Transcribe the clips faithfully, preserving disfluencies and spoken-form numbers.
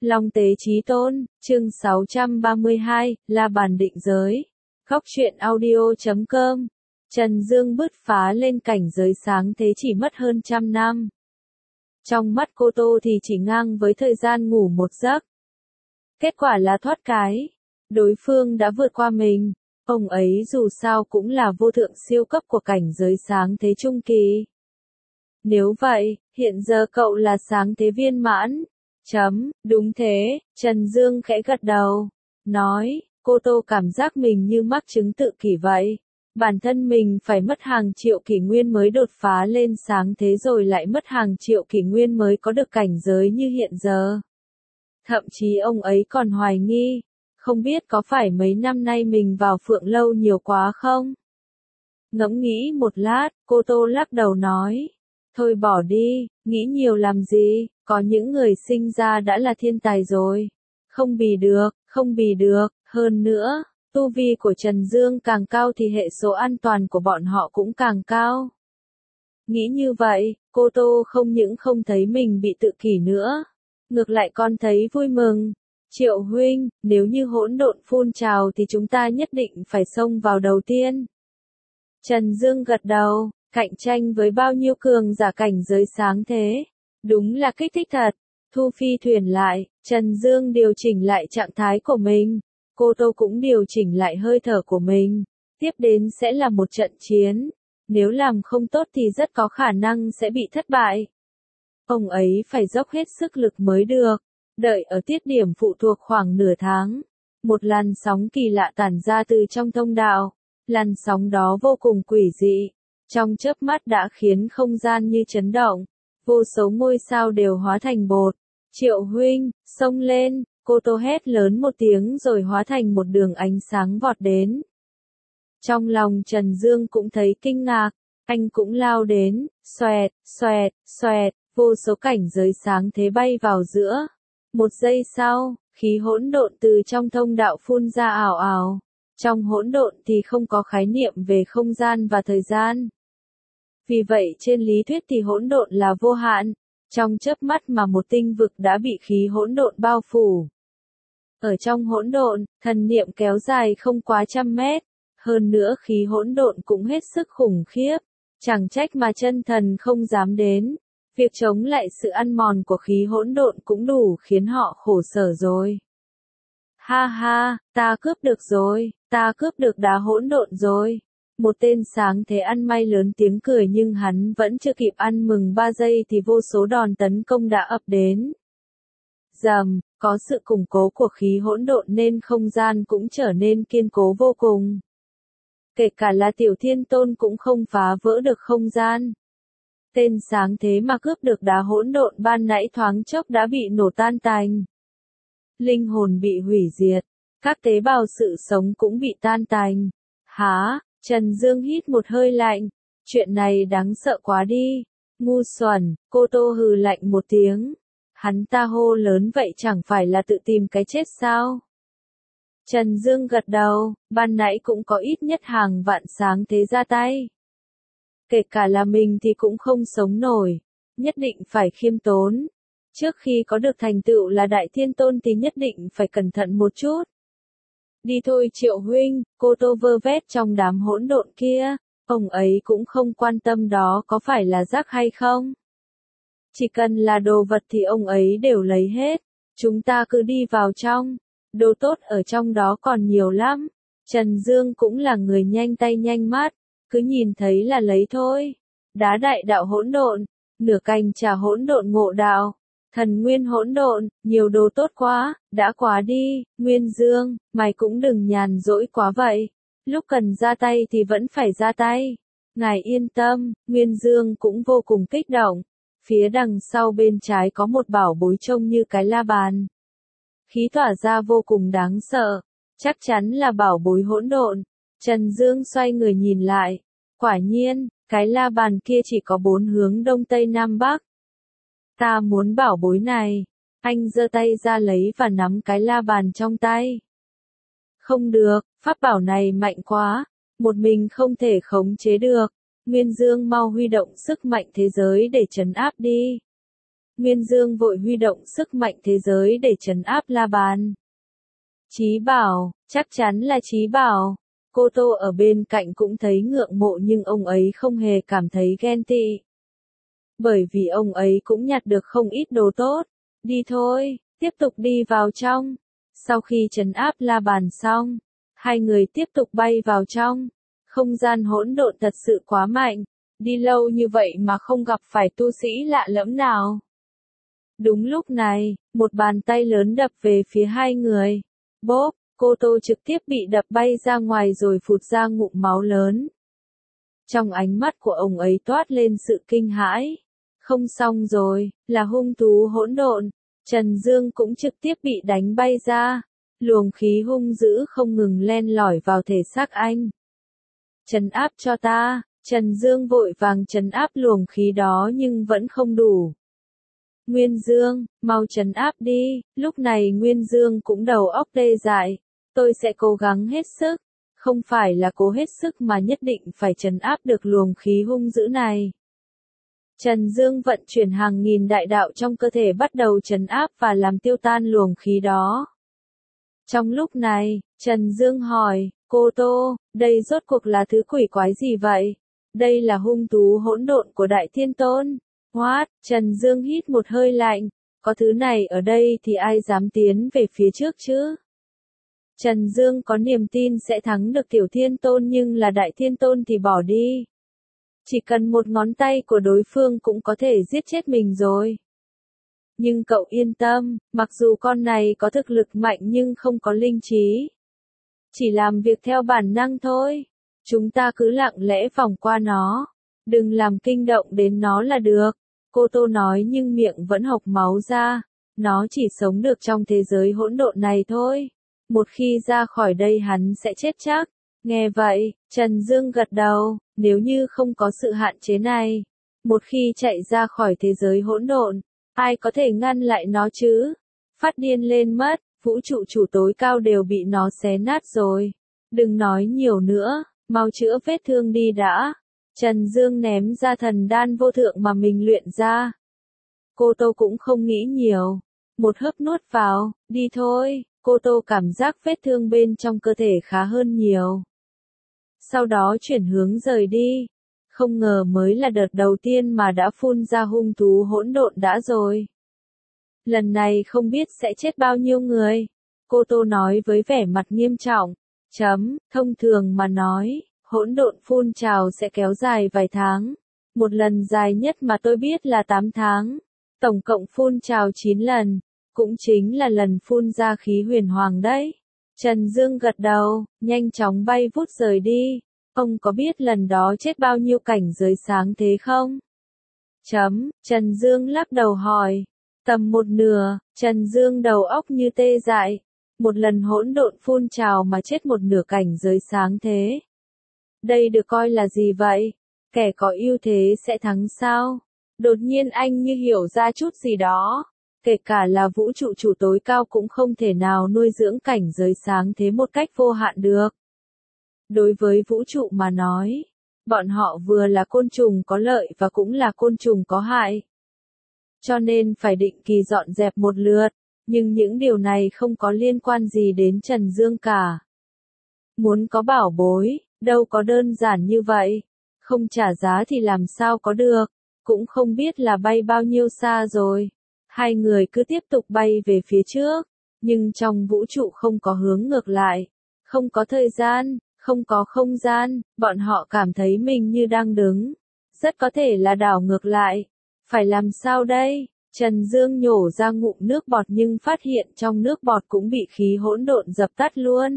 Long tế chí tôn, chương sáu trăm ba mươi hai, La Bàn định giới. Góc truyện audio chấm com. Trần Dương bứt phá lên cảnh giới sáng thế chỉ mất hơn trăm năm. Trong mắt cô Tô thì chỉ ngang với thời gian ngủ một giấc. Kết quả là thoát cái. Đối phương đã vượt qua mình. Ông ấy dù sao cũng là vô thượng siêu cấp của cảnh giới sáng thế trung kỳ. Nếu vậy, hiện giờ cậu là sáng thế viên mãn. Chấm, đúng thế, Trần Dương khẽ gật đầu. Nói, cô Tô cảm giác mình như mắc chứng tự kỷ vậy. Bản thân mình phải mất hàng triệu kỷ nguyên mới đột phá lên sáng thế rồi lại mất hàng triệu kỷ nguyên mới có được cảnh giới như hiện giờ. Thậm chí ông ấy còn hoài nghi, không biết có phải mấy năm nay mình vào Phượng Lâu nhiều quá không? Ngẫm nghĩ một lát, cô Tô lắc đầu nói. Thôi bỏ đi, nghĩ nhiều làm gì, có những người sinh ra đã là thiên tài rồi. Không bì được, không bì được, hơn nữa, tu vi của Trần Dương càng cao thì hệ số an toàn của bọn họ cũng càng cao. Nghĩ như vậy, cô Tô không những không thấy mình bị tự kỷ nữa, ngược lại còn thấy vui mừng. Triệu huynh, nếu như hỗn độn phun trào thì chúng ta nhất định phải xông vào đầu tiên. Trần Dương gật đầu. Cạnh tranh với bao nhiêu cường giả cảnh giới sáng thế. Đúng là kích thích thật. Thu phi thuyền lại, Trần Dương điều chỉnh lại trạng thái của mình. Cô Tô cũng điều chỉnh lại hơi thở của mình. Tiếp đến sẽ là một trận chiến. Nếu làm không tốt thì rất có khả năng sẽ bị thất bại. Ông ấy phải dốc hết sức lực mới được. Đợi ở tiết điểm phụ thuộc khoảng nửa tháng. Một làn sóng kỳ lạ tản ra từ trong thông đạo. Làn sóng đó vô cùng quỷ dị. Trong chớp mắt đã khiến không gian như chấn động, vô số ngôi sao đều hóa thành bột. Triệu huynh, xông lên, cô Tô hét lớn một tiếng rồi hóa thành một đường ánh sáng vọt đến. Trong lòng Trần Dương cũng thấy kinh ngạc, anh cũng lao đến, xoẹt, xoẹt, xoẹt, vô số cảnh giới sáng thế bay vào giữa. Một giây sau, khí hỗn độn từ trong thông đạo phun ra ảo ảo. Trong hỗn độn thì không có khái niệm về không gian và thời gian. Vì vậy trên lý thuyết thì hỗn độn là vô hạn, trong chớp mắt mà một tinh vực đã bị khí hỗn độn bao phủ. Ở trong hỗn độn, thần niệm kéo dài không quá trăm mét, hơn nữa khí hỗn độn cũng hết sức khủng khiếp, chẳng trách mà chân thần không dám đến. Việc chống lại sự ăn mòn của khí hỗn độn cũng đủ khiến họ khổ sở rồi. Ha ha, ta cướp được rồi, ta cướp được đá hỗn độn rồi. Một tên sáng thế ăn may lớn tiếng cười nhưng hắn vẫn chưa kịp ăn mừng ba giây thì vô số đòn tấn công đã ập đến. Rầm, có sự củng cố của khí hỗn độn nên không gian cũng trở nên kiên cố vô cùng. Kể cả là Tiểu Thiên Tôn cũng không phá vỡ được không gian. Tên sáng thế mà cướp được đá hỗn độn ban nãy thoáng chốc đã bị nổ tan tành. Linh hồn bị hủy diệt, các tế bào sự sống cũng bị tan tành. Hả? Trần Dương hít một hơi lạnh, chuyện này đáng sợ quá đi, ngu xuẩn, cô Tô hừ lạnh một tiếng. Hắn ta hô lớn vậy chẳng phải là tự tìm cái chết sao? Trần Dương gật đầu, ban nãy cũng có ít nhất hàng vạn sáng thế ra tay. Kể cả là mình thì cũng không sống nổi, nhất định phải khiêm tốn. Trước khi có được thành tựu là Đại Thiên Tôn thì nhất định phải cẩn thận một chút. Đi thôi Triệu huynh, cô Tô vơ vét trong đám hỗn độn kia, ông ấy cũng không quan tâm đó có phải là rác hay không. Chỉ cần là đồ vật thì ông ấy đều lấy hết, chúng ta cứ đi vào trong, đồ tốt ở trong đó còn nhiều lắm. Trần Dương cũng là người nhanh tay nhanh mắt, cứ nhìn thấy là lấy thôi. Đá đại đạo hỗn độn, nửa cành trà hỗn độn ngộ đạo. Thần nguyên hỗn độn, nhiều đồ tốt quá, đã quá đi, Nguyên Dương, mày cũng đừng nhàn rỗi quá vậy. Lúc cần ra tay thì vẫn phải ra tay. Ngài yên tâm, Nguyên Dương cũng vô cùng kích động. Phía đằng sau bên trái có một bảo bối trông như cái la bàn. Khí tỏa ra vô cùng đáng sợ, chắc chắn là bảo bối hỗn độn. Trần Dương xoay người nhìn lại. Quả nhiên, cái la bàn kia chỉ có bốn hướng đông tây nam bắc. Ta muốn bảo bối này. Anh giơ tay ra lấy và nắm cái la bàn trong tay. Không được, pháp bảo này mạnh quá, một mình không thể khống chế được. Nguyên Dương mau huy động sức mạnh thế giới để trấn áp đi. Nguyên Dương vội huy động sức mạnh thế giới để trấn áp La Bàn. Chí Bảo, chắc chắn là Chí Bảo. Cô Tô ở bên cạnh cũng thấy ngượng mộ nhưng ông ấy không hề cảm thấy ghen tị. Bởi vì ông ấy cũng nhặt được không ít đồ tốt. Đi thôi, tiếp tục đi vào trong. Sau khi trấn áp La Bàn xong, hai người tiếp tục bay vào trong. Không gian hỗn độn thật sự quá mạnh. Đi lâu như vậy mà không gặp phải tu sĩ lạ lẫm nào. Đúng lúc này, một bàn tay lớn đập về phía hai người. Bốp, Cô Tô trực tiếp bị đập bay ra ngoài rồi phụt ra ngụm máu lớn. Trong ánh mắt của ông ấy toát lên sự kinh hãi. Không xong rồi, là hung thú hỗn độn. Trần Dương cũng trực tiếp bị đánh bay ra. Luồng khí hung dữ không ngừng len lỏi vào thể xác anh. Trấn áp cho ta, Trần Dương vội vàng trấn áp luồng khí đó nhưng vẫn không đủ. Nguyên Dương, mau trấn áp đi, lúc này Nguyên Dương cũng đầu óc tê dại. Tôi sẽ cố gắng hết sức, không phải là cố hết sức mà nhất định phải trấn áp được luồng khí hung dữ này. Trần Dương vận chuyển hàng nghìn đại đạo trong cơ thể bắt đầu trấn áp và làm tiêu tan luồng khí đó. Trong lúc này, Trần Dương hỏi, Cô Tô, đây rốt cuộc là thứ quỷ quái gì vậy? Đây là hung thú hỗn độn của Đại Thiên Tôn. What? Trần Dương hít một hơi lạnh, có thứ này ở đây thì ai dám tiến về phía trước chứ? Trần Dương có niềm tin sẽ thắng được Tiểu Thiên Tôn nhưng là Đại Thiên Tôn thì bỏ đi. Chỉ cần một ngón tay của đối phương cũng có thể giết chết mình rồi. Nhưng cậu yên tâm, mặc dù con này có thực lực mạnh nhưng không có linh trí. Chỉ làm việc theo bản năng thôi. Chúng ta cứ lặng lẽ vòng qua nó. Đừng làm kinh động đến nó là được. Cô Tô nói nhưng miệng vẫn hộc máu ra. Nó chỉ sống được trong thế giới hỗn độn này thôi. Một khi ra khỏi đây hắn sẽ chết chắc. Nghe vậy, Trần Dương gật đầu, nếu như không có sự hạn chế này. Một khi chạy ra khỏi thế giới hỗn độn, ai có thể ngăn lại nó chứ? Phát điên lên mất, vũ trụ chủ tối cao đều bị nó xé nát rồi. Đừng nói nhiều nữa, mau chữa vết thương đi đã. Trần Dương ném ra thần đan vô thượng mà mình luyện ra. Cô Tô cũng không nghĩ nhiều. Một hớp nuốt vào, đi thôi. Cô Tô cảm giác vết thương bên trong cơ thể khá hơn nhiều. Sau đó chuyển hướng rời đi. Không ngờ mới là đợt đầu tiên mà đã phun ra hung thú hỗn độn đã rồi. Lần này không biết sẽ chết bao nhiêu người. Cô Tô nói với vẻ mặt nghiêm trọng. Chấm, thông thường mà nói, hỗn độn phun trào sẽ kéo dài vài tháng. Một lần dài nhất mà tôi biết là tám tháng. Tổng cộng phun trào chín lần. Cũng chính là lần phun ra khí huyền hoàng đấy. Trần Dương gật đầu, nhanh chóng bay vút rời đi. Ông có biết lần đó chết bao nhiêu cảnh giới sáng thế không? Chấm, Trần Dương lắc đầu hỏi. Tầm một nửa, Trần Dương đầu óc như tê dại. Một lần hỗn độn phun trào mà chết một nửa cảnh giới sáng thế. Đây được coi là gì vậy? Kẻ có ưu thế sẽ thắng sao? Đột nhiên anh như hiểu ra chút gì đó. Kể cả là vũ trụ chủ tối cao cũng không thể nào nuôi dưỡng cảnh giới sáng thế một cách vô hạn được. Đối với vũ trụ mà nói, bọn họ vừa là côn trùng có lợi và cũng là côn trùng có hại. Cho nên phải định kỳ dọn dẹp một lượt, nhưng những điều này không có liên quan gì đến Trần Dương cả. Muốn có bảo bối, đâu có đơn giản như vậy. Không trả giá thì làm sao có được, cũng không biết là bay bao nhiêu xa rồi. Hai người cứ tiếp tục bay về phía trước, nhưng trong vũ trụ không có hướng ngược lại, không có thời gian, không có không gian, bọn họ cảm thấy mình như đang đứng. Rất có thể là đảo ngược lại. Phải làm sao đây? Trần Dương nhổ ra ngụm nước bọt nhưng phát hiện trong nước bọt cũng bị khí hỗn độn dập tắt luôn.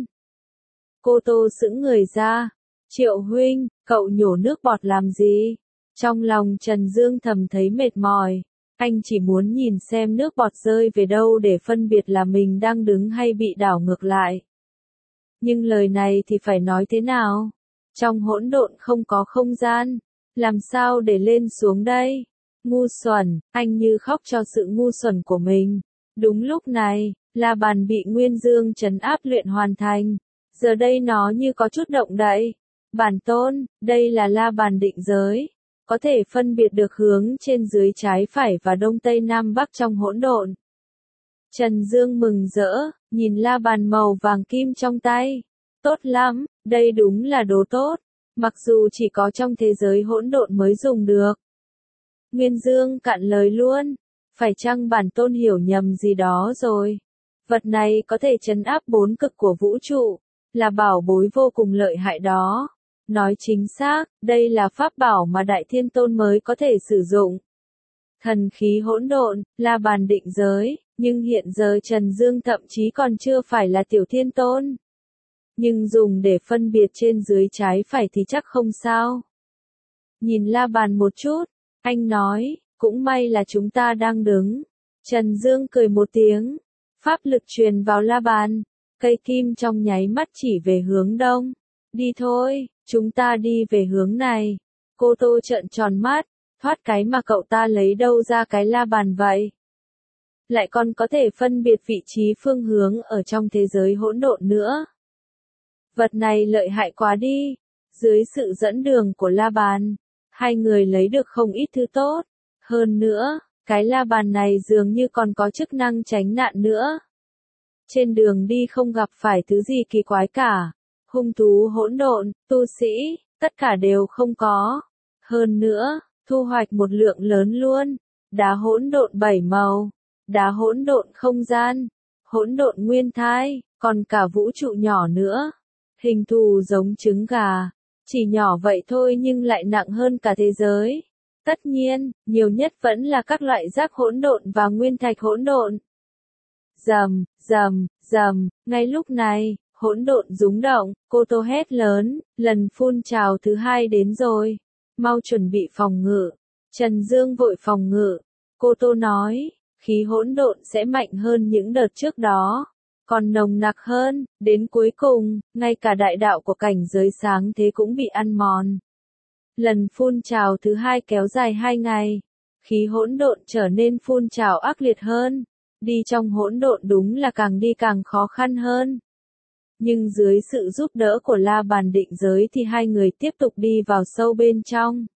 Cô Tô sững người ra. Triệu huynh, cậu nhổ nước bọt làm gì? Trong lòng Trần Dương thầm thấy mệt mỏi. Anh chỉ muốn nhìn xem nước bọt rơi về đâu để phân biệt là mình đang đứng hay bị đảo ngược lại. Nhưng lời này thì phải nói thế nào? Trong hỗn độn không có không gian, làm sao để lên xuống đây? Ngu xuẩn, anh như khóc cho sự ngu xuẩn của mình. Đúng lúc này, La Bàn bị Nguyên Dương trấn áp luyện hoàn thành. Giờ đây nó như có chút động đậy. Bản tôn, đây là La Bàn định giới. có thể phân biệt được hướng trên dưới trái phải và đông tây nam bắc trong hỗn độn. Trần Dương mừng rỡ, nhìn la bàn màu vàng kim trong tay. Tốt lắm, đây đúng là đồ tốt, mặc dù chỉ có trong thế giới hỗn độn mới dùng được. Nguyên Dương cạn lời luôn, phải chăng bản tôn hiểu nhầm gì đó rồi? Vật này có thể trấn áp bốn cực của vũ trụ, là bảo bối vô cùng lợi hại đó. Nói chính xác, đây là pháp bảo mà Đại Thiên Tôn mới có thể sử dụng. Thần khí hỗn độn, là bàn định giới, nhưng hiện giờ Trần Dương thậm chí còn chưa phải là Tiểu Thiên Tôn. Nhưng dùng để phân biệt trên dưới trái phải thì chắc không sao. Nhìn la bàn một chút, anh nói, cũng may là chúng ta đang đứng. Trần Dương cười một tiếng, pháp lực truyền vào la bàn, cây kim trong nháy mắt chỉ về hướng đông. Đi thôi, chúng ta đi về hướng này. Cô Tô trợn tròn mắt, thoát cái mà cậu ta lấy đâu ra cái la bàn vậy? Lại còn có thể phân biệt vị trí phương hướng ở trong thế giới hỗn độn nữa. Vật này lợi hại quá đi. Dưới sự dẫn đường của la bàn, hai người lấy được không ít thứ tốt. Hơn nữa, cái la bàn này dường như còn có chức năng tránh nạn nữa. Trên đường đi không gặp phải thứ gì kỳ quái cả. Hung thú hỗn độn, tu sĩ, tất cả đều không có. Hơn nữa, thu hoạch một lượng lớn luôn. Đá hỗn độn bảy màu, đá hỗn độn không gian, hỗn độn nguyên thai, còn cả vũ trụ nhỏ nữa. Hình thù giống trứng gà, chỉ nhỏ vậy thôi nhưng lại nặng hơn cả thế giới. Tất nhiên, nhiều nhất vẫn là các loại rác hỗn độn và nguyên thạch hỗn độn. Rầm, rầm, rầm, ngay lúc này, hỗn độn rúng động, Cô Tô hét lớn, lần phun trào thứ hai đến rồi. Mau chuẩn bị phòng ngự. Trần Dương vội phòng ngự. Cô Tô nói, khí hỗn độn sẽ mạnh hơn những đợt trước đó, còn nồng nặc hơn, đến cuối cùng, ngay cả đại đạo của cảnh giới sáng thế cũng bị ăn mòn. Lần phun trào thứ hai kéo dài hai ngày, khí hỗn độn trở nên phun trào ác liệt hơn, đi trong hỗn độn đúng là càng đi càng khó khăn hơn. Nhưng dưới sự giúp đỡ của la bàn định giới thì hai người tiếp tục đi vào sâu bên trong.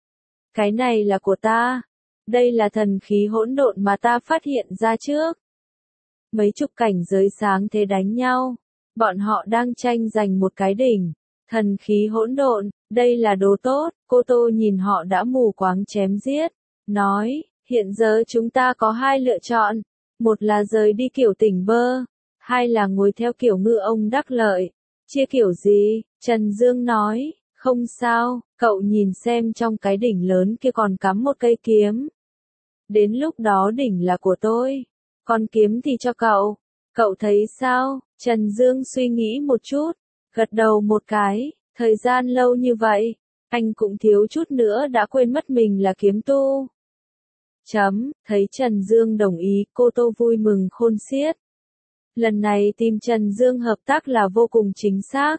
Cái này là của ta. Đây là thần khí hỗn độn mà ta phát hiện ra trước. Mấy chục cảnh giới sáng thế đánh nhau. Bọn họ đang tranh giành một cái đỉnh. Thần khí hỗn độn, đây là đồ tốt. Cô Tô nhìn họ đã mù quáng chém giết. Nói, hiện giờ chúng ta có hai lựa chọn. Một là rời đi kiểu tỉnh bơ. Hai là ngồi theo kiểu ngư ông đắc lợi. Chia kiểu gì? Trần Dương nói, không sao, cậu nhìn xem trong cái đỉnh lớn kia còn cắm một cây kiếm. Đến lúc đó đỉnh là của tôi, còn kiếm thì cho cậu. Cậu thấy sao? Trần Dương suy nghĩ một chút, gật đầu một cái, thời gian lâu như vậy, anh cũng thiếu chút nữa đã quên mất mình là kiếm tu. Chấm, thấy Trần Dương đồng ý, Cô Tô vui mừng khôn xiết. Lần này tìm Trần Dương hợp tác là vô cùng chính xác.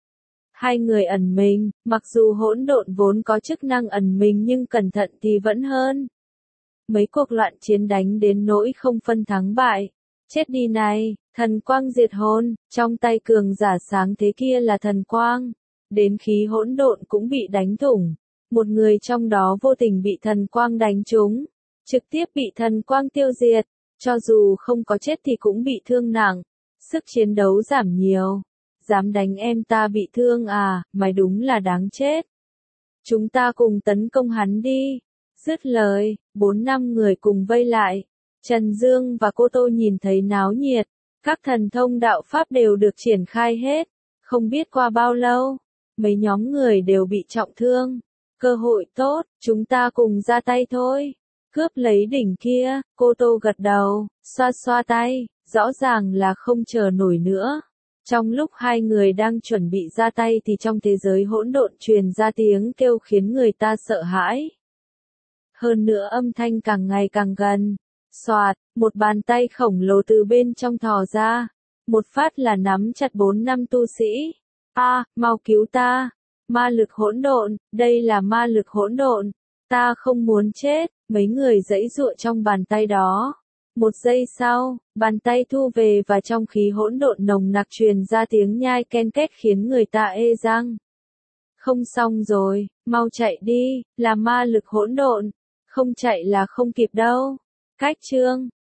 Hai người ẩn mình, mặc dù hỗn độn vốn có chức năng ẩn mình nhưng cẩn thận thì vẫn hơn. Mấy cuộc loạn chiến đánh đến nỗi không phân thắng bại. Chết đi này, thần quang diệt hồn, trong tay cường giả sáng thế kia là thần quang. Đến khí hỗn độn cũng bị đánh thủng. Một người trong đó vô tình bị thần quang đánh trúng. Trực tiếp bị thần quang tiêu diệt. Cho dù không có chết thì cũng bị thương nặng. Sức chiến đấu giảm nhiều. Dám đánh em ta bị thương à, mày đúng là đáng chết. Chúng ta cùng tấn công hắn đi. Dứt lời, bốn năm người cùng vây lại. Trần Dương và Cô Tô nhìn thấy náo nhiệt. Các thần thông đạo pháp đều được triển khai hết. Không biết qua bao lâu, mấy nhóm người đều bị trọng thương. Cơ hội tốt, chúng ta cùng ra tay thôi. Cướp lấy đỉnh kia, Cô Tô gật đầu, xoa xoa tay, rõ ràng là không chờ nổi nữa. Trong lúc hai người đang chuẩn bị ra tay thì trong thế giới hỗn độn truyền ra tiếng kêu khiến người ta sợ hãi. Hơn nữa âm thanh càng ngày càng gần. Xoạt, một bàn tay khổng lồ từ bên trong thò ra. Một phát là nắm chặt bốn năm tu sĩ. A, à, mau cứu ta. Ma lực hỗn độn, đây là ma lực hỗn độn. Ta không muốn chết, mấy người giãy giụa trong bàn tay đó. Một giây sau, bàn tay thu về và trong khí hỗn độn nồng nặc truyền ra tiếng nhai ken két khiến người ta ê răng. Không xong rồi, mau chạy đi, là ma lực hỗn độn. Không chạy là không kịp đâu. Cách chương